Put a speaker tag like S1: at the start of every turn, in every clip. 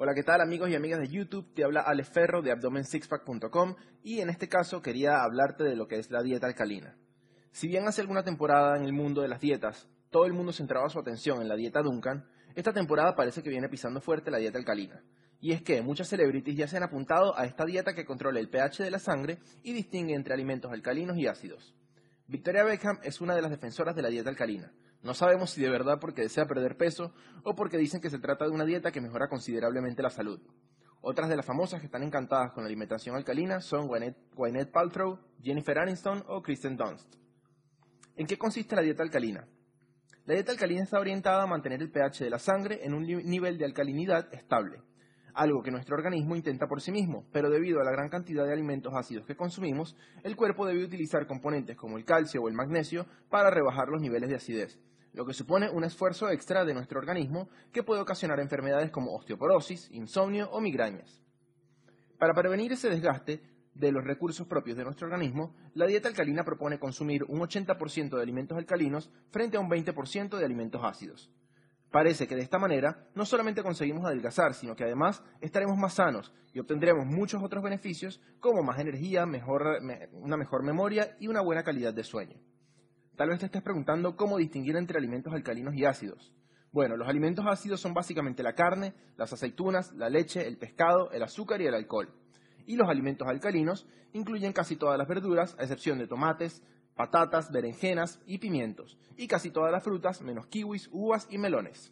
S1: Hola, ¿qué tal amigos y amigas de YouTube? Te habla Ale Ferro de abdomensixpack.com y en este caso quería hablarte de lo que es la dieta alcalina. Si bien hace alguna temporada en el mundo de las dietas, todo el mundo centraba su atención en la dieta Duncan, esta temporada parece que viene pisando fuerte la dieta alcalina. Y es que muchas celebrities ya se han apuntado a esta dieta que controla el pH de la sangre y distingue entre alimentos alcalinos y ácidos. Victoria Beckham es una de las defensoras de la dieta alcalina. No sabemos si de verdad porque desea perder peso o porque dicen que se trata de una dieta que mejora considerablemente la salud. Otras de las famosas que están encantadas con la alimentación alcalina son Gwyneth Paltrow, Jennifer Aniston o Kristen Dunst. ¿En qué consiste la dieta alcalina? La dieta alcalina está orientada a mantener el pH de la sangre en un nivel de alcalinidad estable, algo que nuestro organismo intenta por sí mismo, pero debido a la gran cantidad de alimentos ácidos que consumimos, el cuerpo debe utilizar componentes como el calcio o el magnesio para rebajar los niveles de acidez, lo que supone un esfuerzo extra de nuestro organismo que puede ocasionar enfermedades como osteoporosis, insomnio o migrañas. Para prevenir ese desgaste de los recursos propios de nuestro organismo, la dieta alcalina propone consumir un 80% de alimentos alcalinos frente a un 20% de alimentos ácidos. Parece que de esta manera no solamente conseguimos adelgazar, sino que además estaremos más sanos y obtendremos muchos otros beneficios como más energía, una mejor memoria y una buena calidad de sueño. Tal vez te estés preguntando cómo distinguir entre alimentos alcalinos y ácidos. Bueno, los alimentos ácidos son básicamente la carne, las aceitunas, la leche, el pescado, el azúcar y el alcohol. Y los alimentos alcalinos incluyen casi todas las verduras, a excepción de tomates, patatas, berenjenas y pimientos, y casi todas las frutas menos kiwis, uvas y melones.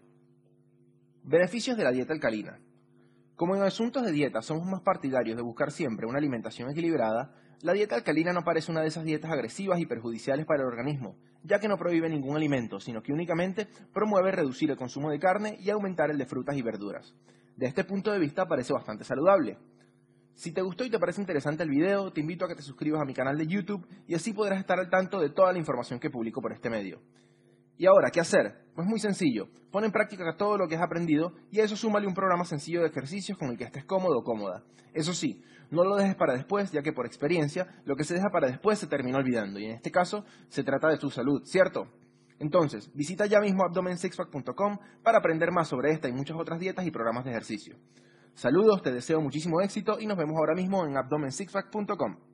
S1: Beneficios de la dieta alcalina. Como en asuntos de dieta somos más partidarios de buscar siempre una alimentación equilibrada, la dieta alcalina no parece una de esas dietas agresivas y perjudiciales para el organismo, ya que no prohíbe ningún alimento, sino que únicamente promueve reducir el consumo de carne y aumentar el de frutas y verduras. De este punto de vista parece bastante saludable. Si te gustó y te parece interesante el video, te invito a que te suscribas a mi canal de YouTube y así podrás estar al tanto de toda la información que publico por este medio. ¿Y ahora qué hacer? Pues muy sencillo, pon en práctica todo lo que has aprendido y a eso súmale un programa sencillo de ejercicios con el que estés cómodo o cómoda. Eso sí, no lo dejes para después, ya que por experiencia, lo que se deja para después se termina olvidando y en este caso se trata de tu salud, ¿cierto? Entonces, visita ya mismo abdomensixpack.com para aprender más sobre esta y muchas otras dietas y programas de ejercicio. Saludos, te deseo muchísimo éxito y nos vemos ahora mismo en abdomensixpack.com.